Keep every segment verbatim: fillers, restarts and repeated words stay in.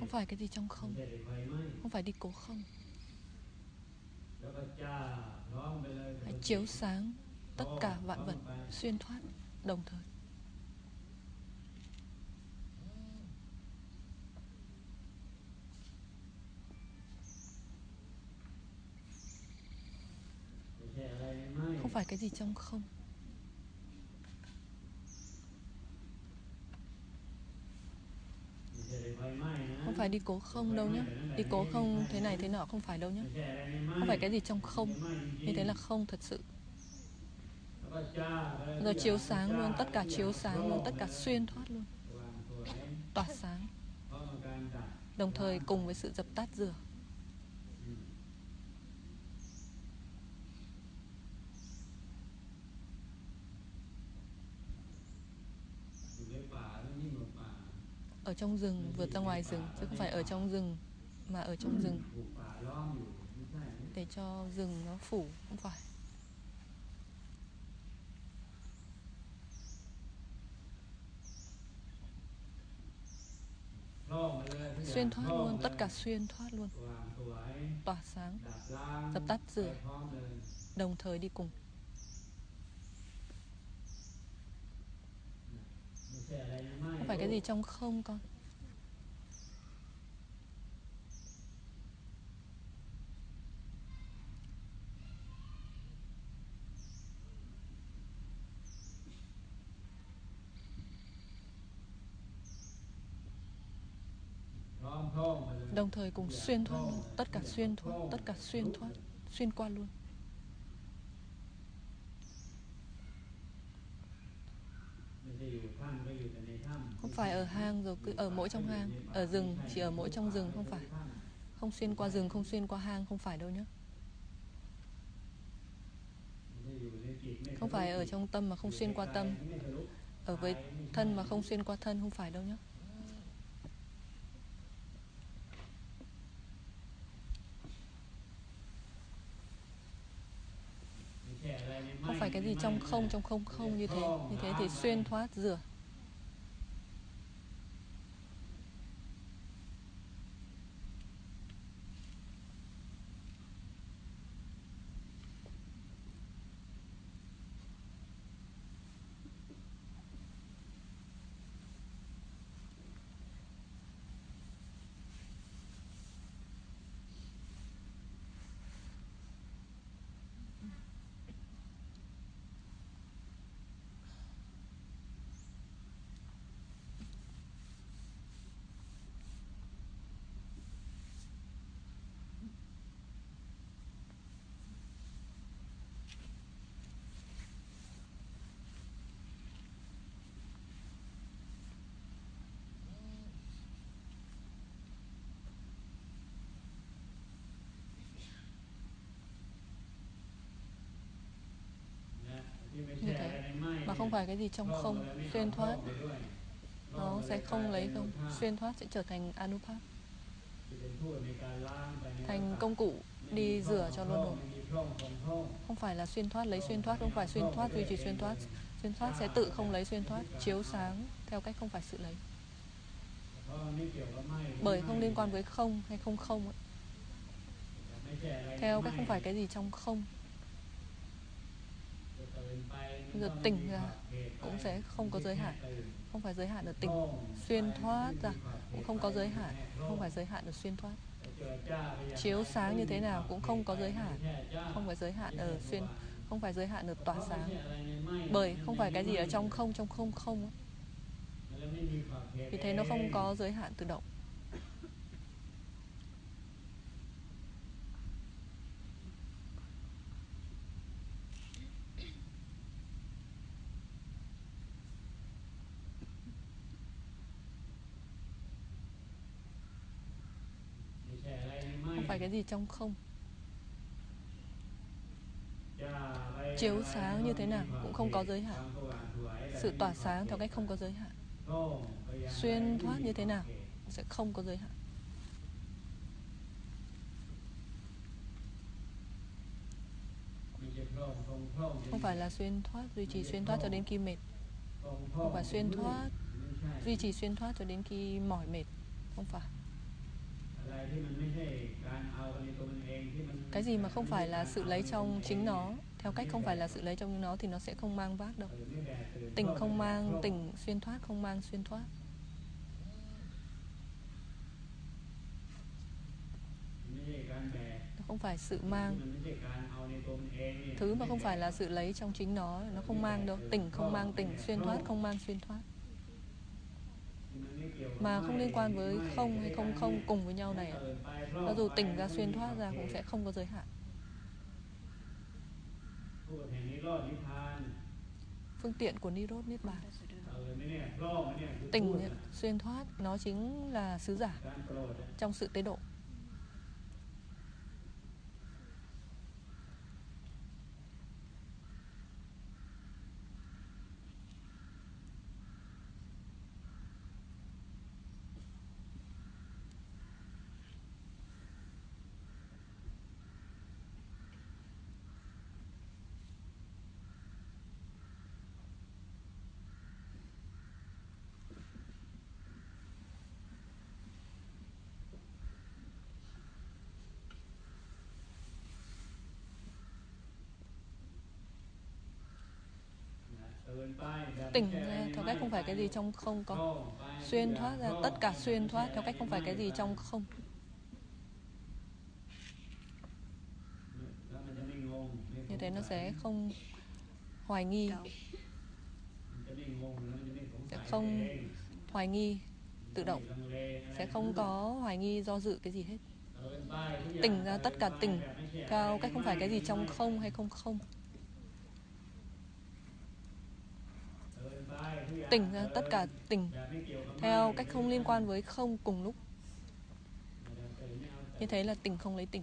phải cái gì trong không, không phải đi cố không. Hãy chiếu sáng tất cả vạn vật, xuyên thoát đồng thời. Không phải cái gì trong không. Không phải đi cố không đâu nhé. Đi cố không thế này thế nọ không phải đâu nhé. Không phải cái gì trong không. Như thế là không thật sự. Rồi chiếu sáng luôn, tất cả chiếu sáng luôn, tất cả xuyên thoát luôn, tỏa sáng, đồng thời cùng với sự dập tắt rửa. Ở trong rừng, vượt ra ngoài rừng, chứ không phải ở trong rừng mà ở trong rừng để cho rừng nó phủ, không phải. Xuyên thoát luôn, tất cả xuyên thoát luôn, tỏa sáng, dập tắt rửa, đồng thời đi cùng. Không phải cái gì trong không con. Đồng thời cùng xuyên thoát luôn, tất cả xuyên thoát, tất cả xuyên thoát, xuyên qua luôn. Không phải ở hang rồi cứ ở mỗi trong hang. Ở rừng chỉ ở mỗi trong rừng, không phải. Không xuyên qua rừng, không xuyên qua hang, không phải đâu nhé. Không phải ở trong tâm mà không xuyên qua tâm. Ở với thân mà không xuyên qua thân, không phải đâu nhé. Không phải cái gì trong không, trong không không như thế. Như thế thì xuyên thoát rửa. Như thế. Mà không phải cái gì trong không, xuyên thoát. Nó sẽ không lấy không. Xuyên thoát sẽ trở thành Anupat, thành công cụ đi rửa cho luân hồi. Không phải là xuyên thoát lấy xuyên thoát, không phải xuyên thoát duy trì xuyên thoát. Xuyên thoát sẽ tự không lấy xuyên thoát, chiếu sáng theo cách không phải sự lấy. Bởi không liên quan với không hay không không ấy. Theo cách không phải cái gì trong không. Bây giờ tỉnh ra cũng sẽ không có giới hạn. Không phải giới hạn ở tỉnh. Xuyên thoát ra cũng không có giới hạn. Không phải giới hạn ở xuyên thoát. Chiếu sáng như thế nào cũng không có giới hạn. Không phải giới hạn ở xuyên, không phải giới hạn ở tỏa sáng. Bởi không phải cái gì ở trong không, trong không không ấy. Vì thế nó không có giới hạn tự động. Không phải cái gì trong không. Chiếu sáng như thế nào cũng không có giới hạn. Sự tỏa sáng theo cách không có giới hạn. Xuyên thoát như thế nào sẽ không có giới hạn. Không phải là xuyên thoát, duy trì xuyên thoát cho đến khi mệt. Không phải xuyên thoát, duy trì xuyên thoát cho đến khi mỏi mệt. Không phải. Cái gì mà không phải là sự lấy trong chính nó, theo cách không phải là sự lấy trong nó thì nó sẽ không mang vác đâu. Tỉnh không mang tỉnh, xuyên thoát không mang xuyên thoát. Nó không phải sự mang. Thứ mà không phải là sự lấy trong chính nó, nó không mang đâu. Tỉnh không mang tỉnh, xuyên thoát không mang xuyên thoát. Mà không liên quan với không hay không không cùng với nhau này. Cho dù tỉnh ra xuyên thoát ra cũng sẽ không có giới hạn. Phương tiện của Nirod Niết Bàn. Tỉnh xuyên thoát nó chính là sứ giả trong sự tế độ. Tỉnh ra theo cách không phải cái gì trong không có. Xuyên thoát ra tất cả xuyên thoát theo cách không phải cái gì trong không. Như thế nó sẽ không hoài nghi, sẽ không hoài nghi tự động, sẽ không có hoài nghi do dự cái gì hết. Tỉnh ra tất cả tỉnh theo cách không phải cái gì trong không hay không không. Tỉnh ra tất cả tỉnh theo cách không liên quan với không cùng lúc. Như thế là tỉnh không lấy tỉnh.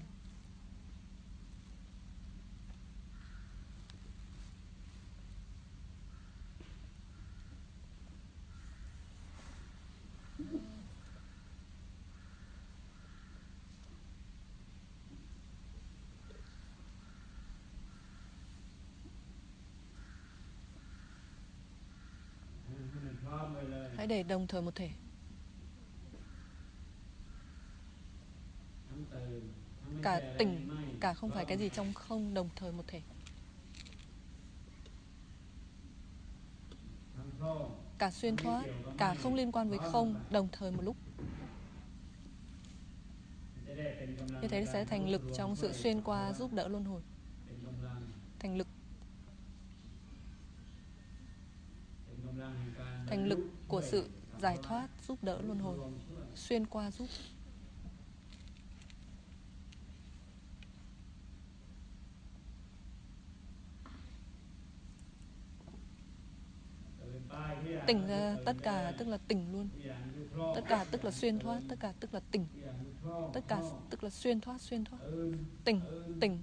Hãy để đồng thời một thể. Cả tỉnh, cả không phải cái gì trong không, đồng thời một thể. Cả xuyên thoát, cả không liên quan với không, đồng thời một lúc. Như thế sẽ thành lực trong sự xuyên qua giúp đỡ luân hồi. Thành lực. Thành lực của sự giải thoát giúp đỡ luân hồi. Xuyên qua giúp. Tỉnh ra tất cả tức là tỉnh luôn. Tất cả tức là xuyên thoát, tất cả tức là tỉnh. Tất cả tức là xuyên thoát, xuyên thoát. Tỉnh, tỉnh.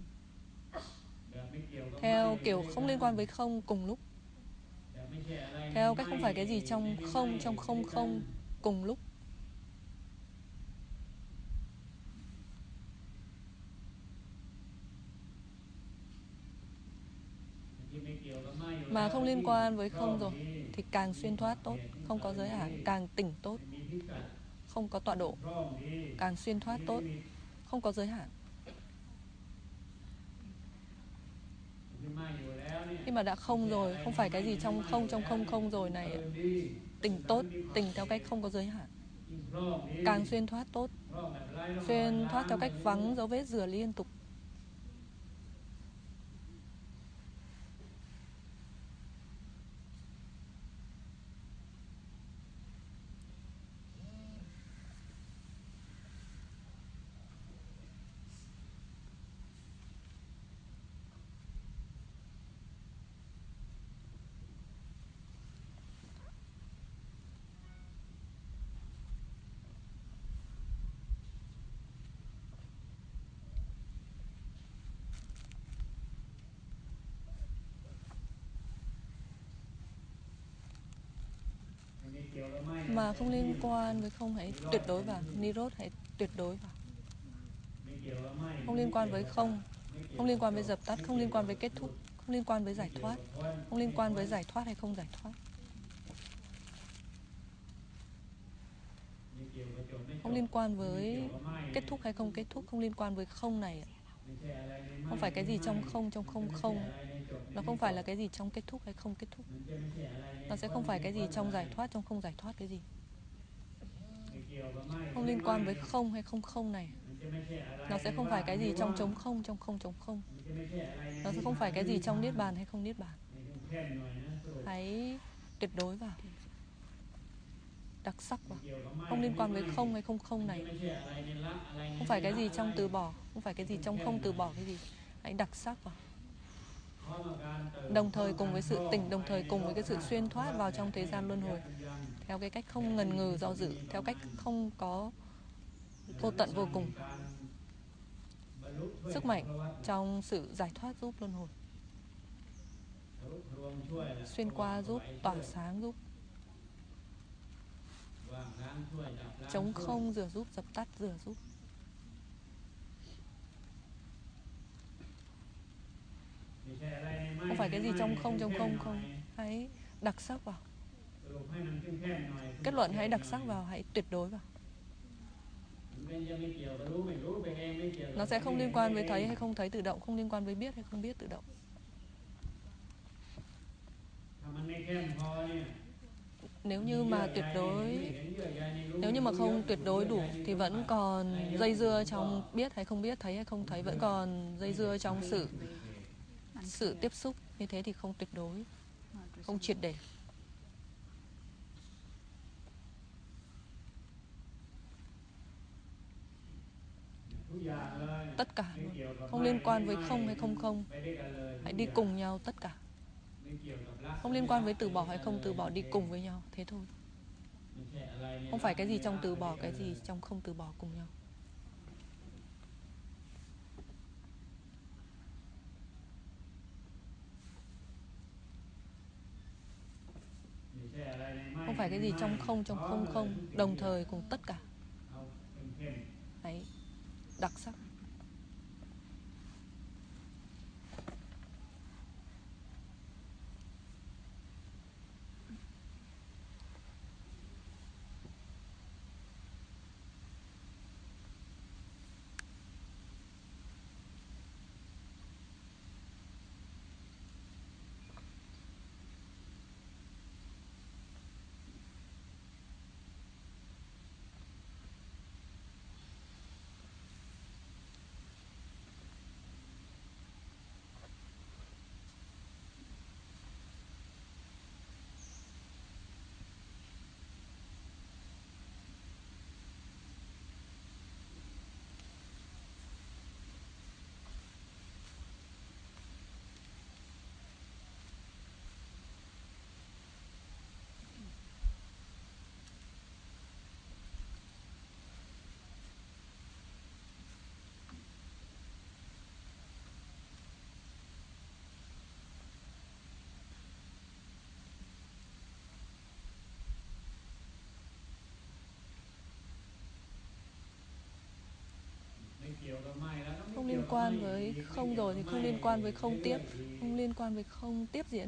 Theo kiểu không liên quan với không cùng lúc. Theo cách không phải cái gì trong không, trong không không cùng lúc. Mà không liên quan với không rồi thì càng xuyên thoát tốt, không có giới hạn, càng tỉnh tốt, không có tọa độ, càng xuyên thoát tốt, không có giới hạn. Khi mà đã không rồi, không phải cái gì trong không, trong không không rồi này, tỉnh tốt, tỉnh theo cách không có giới hạn, càng xuyên thoát tốt, xuyên thoát theo cách vắng dấu vết rửa liên tục. Mà không liên quan với không hãy tuyệt đối vào. Nirod hãy tuyệt đối vào. Không liên quan với không, không liên quan với dập tắt, không liên quan với kết thúc, không liên quan với giải thoát, không liên quan với giải thoát hay không giải thoát, không liên quan với kết thúc hay không kết thúc, không liên quan với không này. Không phải cái gì trong không, trong không không. Nó không phải là cái gì trong kết thúc hay không kết thúc. Nó sẽ không phải cái gì trong giải thoát, trong không giải thoát cái gì. Không liên quan với không hay không không này. Nó sẽ không phải cái gì trong trống không, trong không trống không. Nó sẽ không phải cái gì trong niết bàn hay không niết bàn. Hãy tuyệt đối vào, đặc sắc vào. Không liên quan với không hay không không này. Không phải cái gì trong từ bỏ, không phải cái gì trong không từ bỏ cái gì. Hãy đặc sắc vào. Đồng thời cùng với sự tỉnh, đồng thời cùng với cái sự xuyên thoát vào trong thế gian luân hồi. Theo cái cách không ngần ngừ do dự, theo cách không có vô tận vô cùng. Sức mạnh trong sự giải thoát giúp luân hồi. Xuyên qua giúp, tỏa sáng giúp. Chống không rửa giúp, dập tắt rửa giúp. Không phải cái gì trong không, trong không không. Hãy đặc sắc vào. Kết luận hãy đặc sắc vào, hãy tuyệt đối vào. Nó sẽ không liên quan với thấy hay không thấy tự động, không liên quan với biết hay không biết tự động. Nếu như mà tuyệt đối, nếu như mà không tuyệt đối đủ thì vẫn còn dây dưa trong biết hay không biết, thấy hay không thấy, vẫn còn dây dưa trong sự sự tiếp xúc. Như thế thì không tuyệt đối, không triệt để. Tất cả luôn. Không liên quan với không hay không không. Hãy đi cùng nhau tất cả. Không liên quan với từ bỏ hay không từ bỏ, đi cùng với nhau. Thế thôi. Không phải cái gì trong từ bỏ, cái gì trong không từ bỏ cùng nhau. Không phải cái gì trong không, trong không không. Đồng thời cùng tất cả. Hãy đặc sắc. Không liên quan với không rồi thì không liên quan với không tiếp. Không liên quan với không tiếp diễn.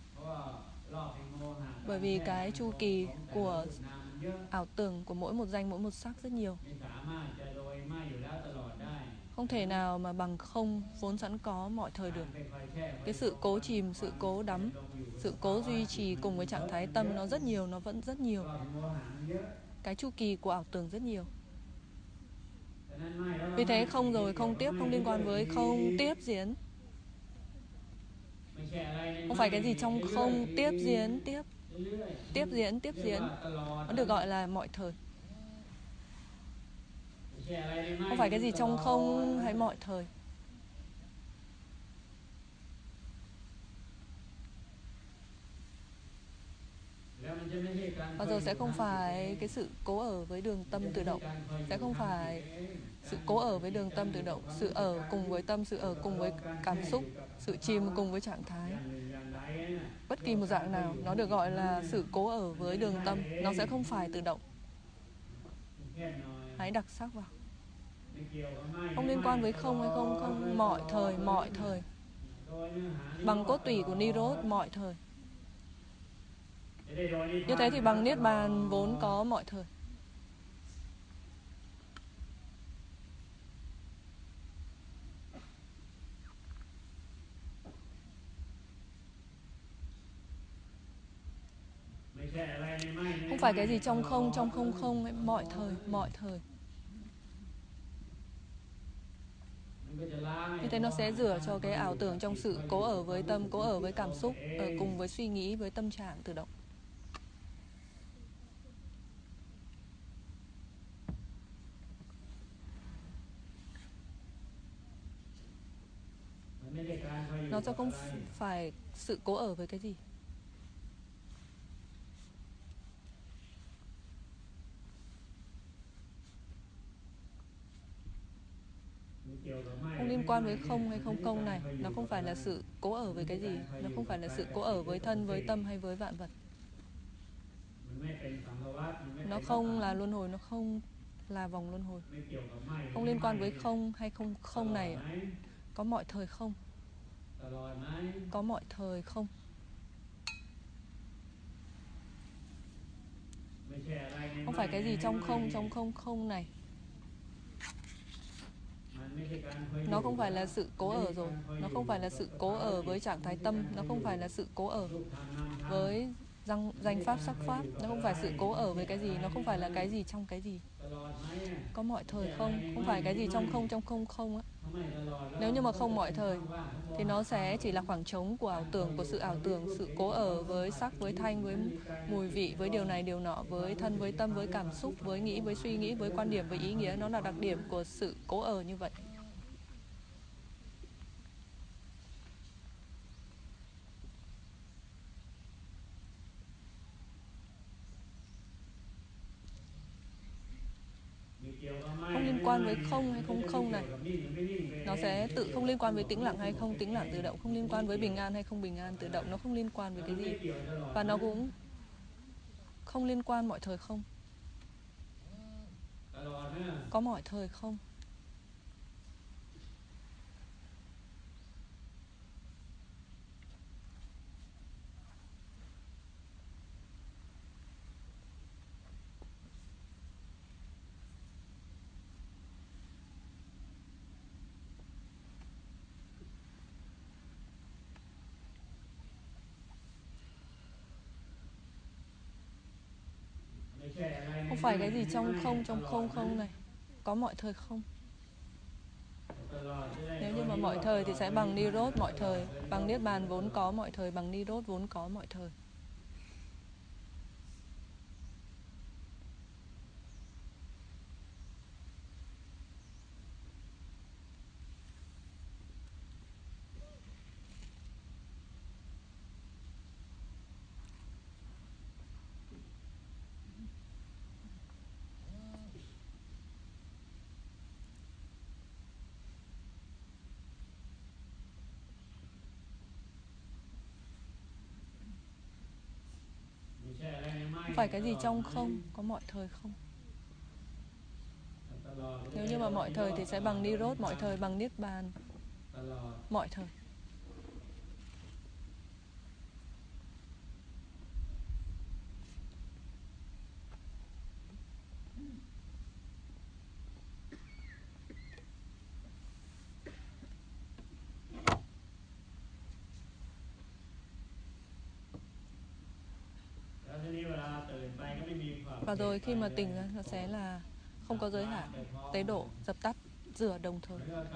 Bởi vì cái chu kỳ của ảo tưởng của mỗi một danh, mỗi một sắc rất nhiều. Không thể nào mà bằng không vốn sẵn có mọi thời được. Cái sự cố chìm, sự cố đắm, sự cố duy trì cùng với trạng thái tâm nó rất nhiều, nó vẫn rất nhiều. Cái chu kỳ của ảo tưởng rất nhiều. Vì thế không rồi không tiếp, không liên quan với không tiếp diễn. Không phải cái gì trong không tiếp diễn, tiếp Tiếp diễn, tiếp diễn. Nó được gọi là mọi thời. Không phải cái gì trong không hay mọi thời. Bao giờ sẽ không phải cái sự cố ở với đường tâm tự động. Sẽ không phải sự cố ở với đường tâm tự động. Sự ở cùng với tâm, sự ở cùng với cảm xúc, sự chìm cùng với trạng thái. Bất kỳ một dạng nào, nó được gọi là sự cố ở với đường tâm. Nó sẽ không phải tự động. Hãy đặc sắc vào. Không liên quan với không hay không không. Mọi thời, mọi thời. Bằng cốt tủy của Nirod, mọi thời. Như thế thì bằng Niết Bàn vốn có mọi thời. phải cái gì trong không, trong không không ấy, mọi thời, mọi thời. Như thế nó sẽ rửa cho cái ảo tưởng trong sự cố ở với tâm, cố ở với cảm xúc, ở cùng với suy nghĩ, với tâm trạng tự động. Nó sẽ không phải sự cố ở với cái gì. Không liên quan với không hay không không này. Nó không phải là sự cố ở với cái gì. Nó không phải là sự cố ở với thân, với tâm hay với vạn vật. Nó không là luân hồi, nó không là vòng luân hồi. Không liên quan với không hay không không này. Có mọi thời không. Có mọi thời không. Không phải cái gì trong không, trong không không này. Nó không phải là sự cố ở rồi. Nó không phải là sự cố ở với trạng thái tâm. Nó không phải là sự cố ở với danh, danh pháp, sắc pháp. Nó không phải sự cố ở với cái gì. Nó không phải là cái gì trong cái gì. Có mọi thời không. Không phải cái gì trong không, trong không không á. Nếu như mà không mọi thời thì nó sẽ chỉ là khoảng trống của ảo tưởng, của sự ảo tưởng, sự cố ở với sắc, với thanh, với mùi vị, với điều này điều nọ, với thân, với tâm, với cảm xúc, với nghĩ, với suy nghĩ, với quan điểm, với ý nghĩa. Nó là đặc điểm của sự cố ở như vậy. Không liên quan với không hay không không này. Nó sẽ tự không liên quan với tĩnh lặng hay không tĩnh lặng tự động. Không liên quan với bình an hay không bình an tự động. Nó không liên quan với cái gì. Và nó cũng không liên quan mọi thời không. Có mọi thời không. Không phải cái gì trong không, trong không không này. Có mọi thời không. Nếu như mà mọi thời thì sẽ bằng Nirod mọi thời. Bằng Niết Bàn vốn có mọi thời. Bằng Nirod vốn có mọi thời. Không phải cái gì trong không. Có mọi thời không. Nếu như mà mọi thời thì sẽ bằng Nirod mọi thời. Bằng Niết Bàn mọi thời. Và rồi khi mà tỉnh ra nó sẽ là không có giới hạn, tế độ, dập tắt, rửa đồng thời.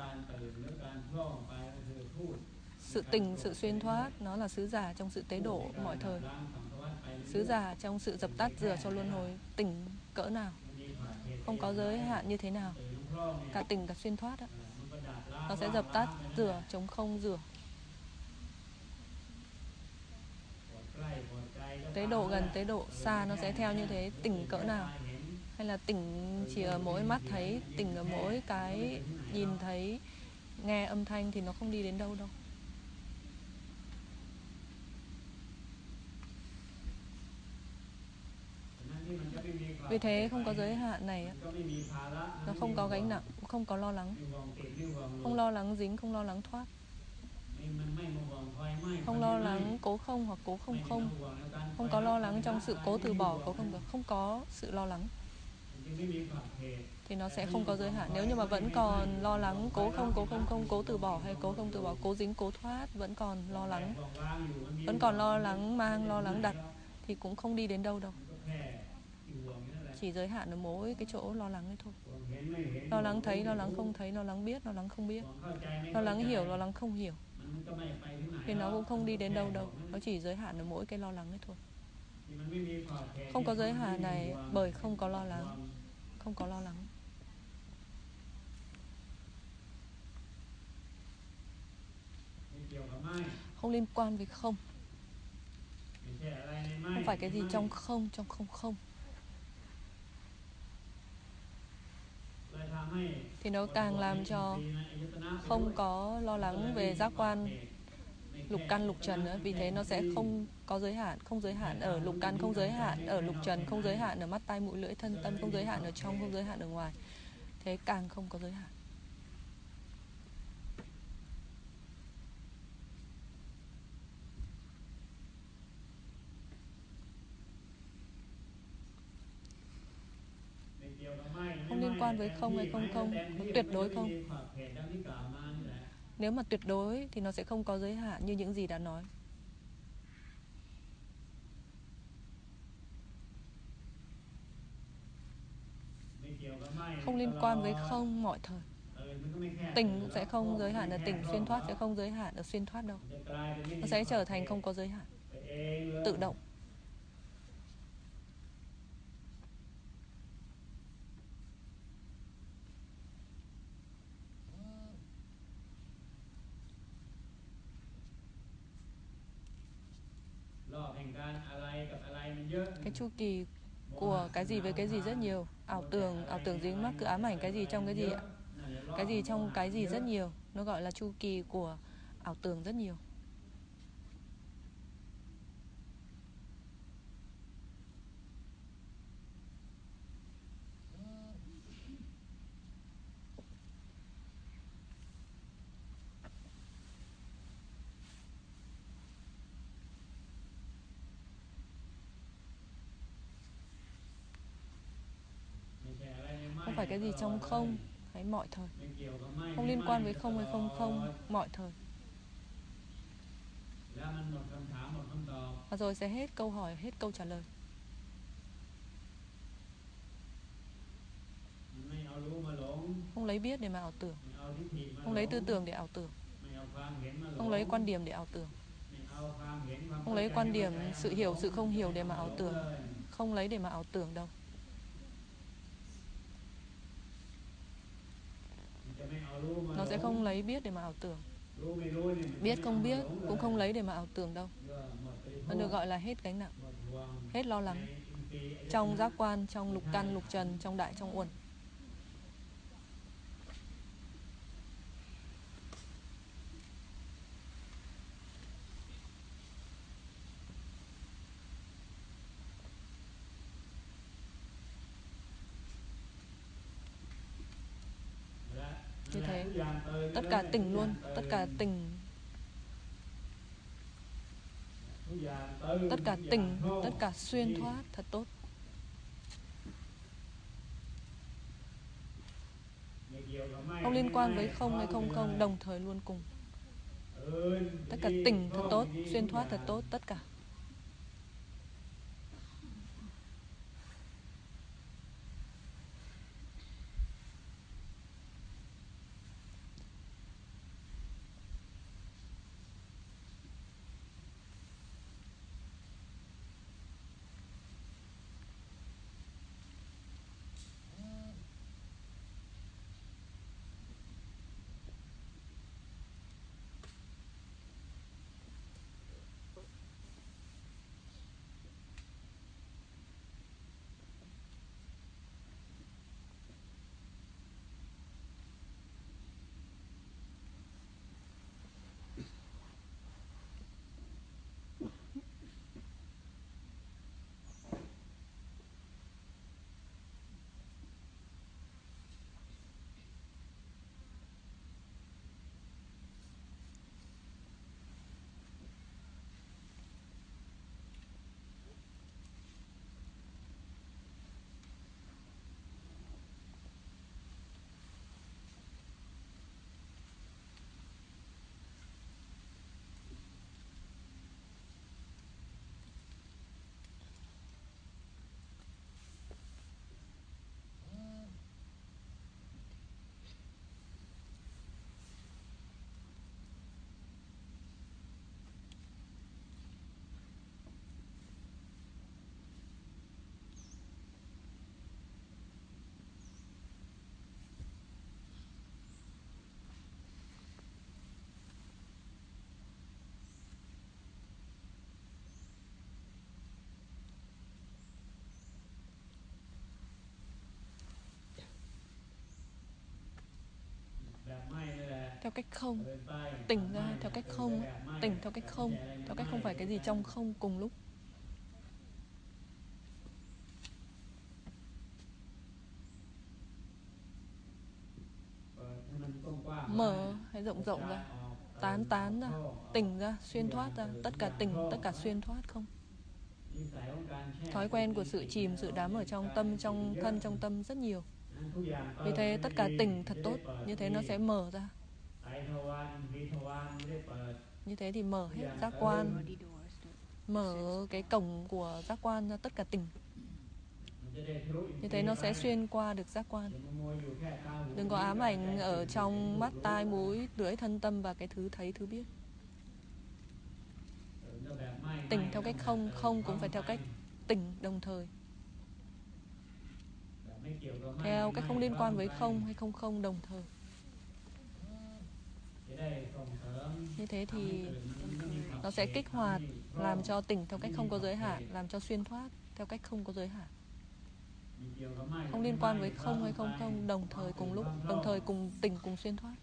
Sự tỉnh, sự xuyên thoát, nó là sứ giả trong sự tế độ mọi thời. Sứ giả trong sự dập tắt, rửa cho luân hồi, tỉnh cỡ nào, không có giới hạn như thế nào. Cả tỉnh, cả xuyên thoát đó. Nó sẽ dập tắt, rửa, chống không, rửa. Tế độ gần, tế độ xa nó sẽ theo như thế. Tỉnh cỡ nào. Hay là tỉnh chỉ ở mỗi mắt thấy, tỉnh ở mỗi cái nhìn thấy, nghe âm thanh thì nó không đi đến đâu đâu. Vì thế không có giới hạn này, nó không có gánh nặng, không có lo lắng. Không lo lắng dính, không lo lắng thoát. Không lo lắng cố không hoặc cố không không. Không có lo lắng trong sự cố từ bỏ, cố không, không có sự lo lắng. Thì nó sẽ không có giới hạn. Nếu như mà vẫn còn lo lắng cố không, cố không không, cố từ bỏ hay cố không từ bỏ, cố dính, cố thoát, vẫn còn lo lắng, vẫn còn lo lắng mang, lo lắng đặt thì cũng không đi đến đâu đâu. chỉ giới hạn ở mỗi cái chỗ lo lắng ấy thôi. Lo lắng thấy, lo lắng không thấy, lo lắng biết, lo lắng không biết, lo lắng hiểu, lo lắng không hiểu, thì nó cũng không đi đến đâu đâu. Nó chỉ giới hạn ở mỗi cái lo lắng ấy thôi. Không có giới hạn này bởi không có lo lắng. Không có lo lắng. Không liên quan với không. Không phải cái gì trong không, trong không không. Thì nó càng làm cho không có lo lắng về giác quan lục căn lục trần nữa. Vì thế nó sẽ không có giới hạn. Không giới hạn ở lục căn, không giới hạn ở lục trần, không giới hạn ở mắt tai mũi lưỡi thân tâm, không giới hạn ở trong, không giới hạn ở ngoài. Thế càng không có giới hạn. Không liên quan với không hay không không. Có tuyệt đối không. Nếu mà tuyệt đối thì nó sẽ không có giới hạn như những gì đã nói. Không liên quan với không mọi thời. Tỉnh cũng sẽ không giới hạn ở tỉnh, xuyên thoát sẽ không giới hạn ở xuyên thoát đâu. Nó sẽ trở thành không có giới hạn, tự động. Cái chu kỳ của cái gì với cái gì rất nhiều. Ảo tưởng, ảo tưởng dính mắc cứ ám ảnh cái gì trong cái gì, cái gì trong cái gì rất nhiều. Nó gọi là chu kỳ của ảo tưởng rất nhiều. Không phải cái gì trong không hay mọi thời. Không liên quan với không hay không không mọi thời. Và rồi sẽ hết câu hỏi, hết câu trả lời. Không lấy biết để mà ảo tưởng. Không lấy tư tưởng để ảo tưởng. Không lấy quan điểm để ảo tưởng. Không lấy quan điểm sự hiểu, sự không hiểu để mà ảo tưởng. Không lấy để mà ảo tưởng đâu. Nó sẽ không lấy biết để mà ảo tưởng. Biết không biết cũng không lấy để mà ảo tưởng đâu. Nó được gọi là hết gánh nặng, hết lo lắng. Trong giác quan, trong lục căn, lục trần, trong đại, trong uẩn. Như thế, tất cả tỉnh luôn, tất cả tỉnh, tất cả tỉnh, tất cả xuyên thoát thật tốt. Không liên quan với không hay không không, đồng thời luôn cùng. Tất cả tỉnh thật tốt, xuyên thoát thật tốt, tất cả. theo cách không, tỉnh ra theo cách không, tỉnh theo cách không, theo cách không phải cái gì trong không cùng lúc. Mở hay rộng rộng ra, tán tán ra, tỉnh ra, xuyên thoát ra, tất cả tỉnh, tất cả xuyên thoát không. Thói quen của sự chìm, sự đắm ở trong tâm, trong thân, trong tâm rất nhiều. Vì thế tất cả tỉnh thật tốt, như thế nó sẽ mở ra. Như thế thì mở hết giác quan, mở cái cổng của giác quan ra tất cả tỉnh. Như thế nó sẽ xuyên qua được giác quan. Đừng có ám ảnh ở trong mắt, tai, mũi, lưỡi, thân, tâm và cái thứ thấy, thứ biết. Tỉnh theo cách không, không cũng phải theo cách tỉnh đồng thời. Theo cách không liên quan với không hay không không đồng thời. Như thế thì nó sẽ kích hoạt, làm cho tỉnh theo cách không có giới hạn, làm cho xuyên thoát theo cách không có giới hạn. Không liên quan với không hay không không, đồng thời cùng lúc, đồng thời cùng tỉnh, cùng xuyên thoát.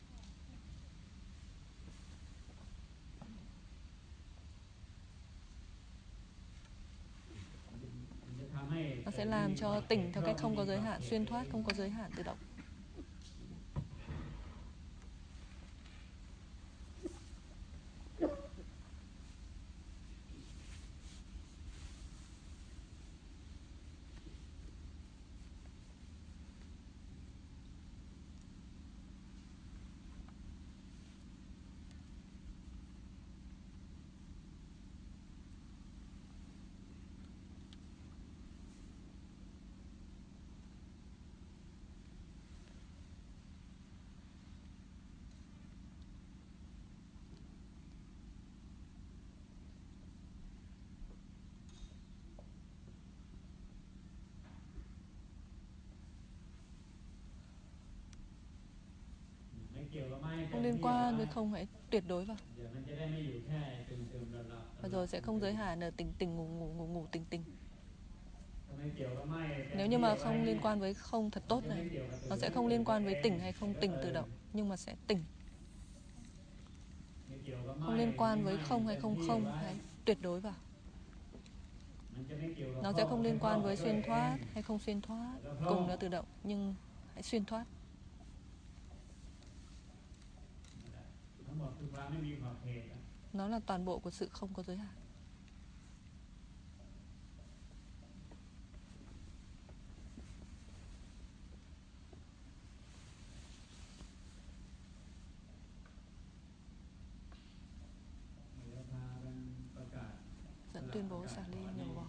Nó sẽ làm cho tỉnh theo cách không có giới hạn, xuyên thoát không có giới hạn tự động. Không liên quan với không hãy tuyệt đối vào. Và rồi sẽ không giới hạn ở tỉnh tỉnh ngủ ngủ ngủ ngủ tỉnh tỉnh. Nếu như mà không liên quan với không thật tốt này, nó sẽ không liên quan với tỉnh hay không tỉnh tự động, nhưng mà sẽ tỉnh. Không liên quan với không hay không không, hãy tuyệt đối vào. Nó sẽ không liên quan với xuyên thoát hay không xuyên thoát, cùng nó tự động, nhưng hãy xuyên thoát. Nó là toàn bộ của sự không có giới hạn. Dẫn tuyên bố xả ly, nhập vào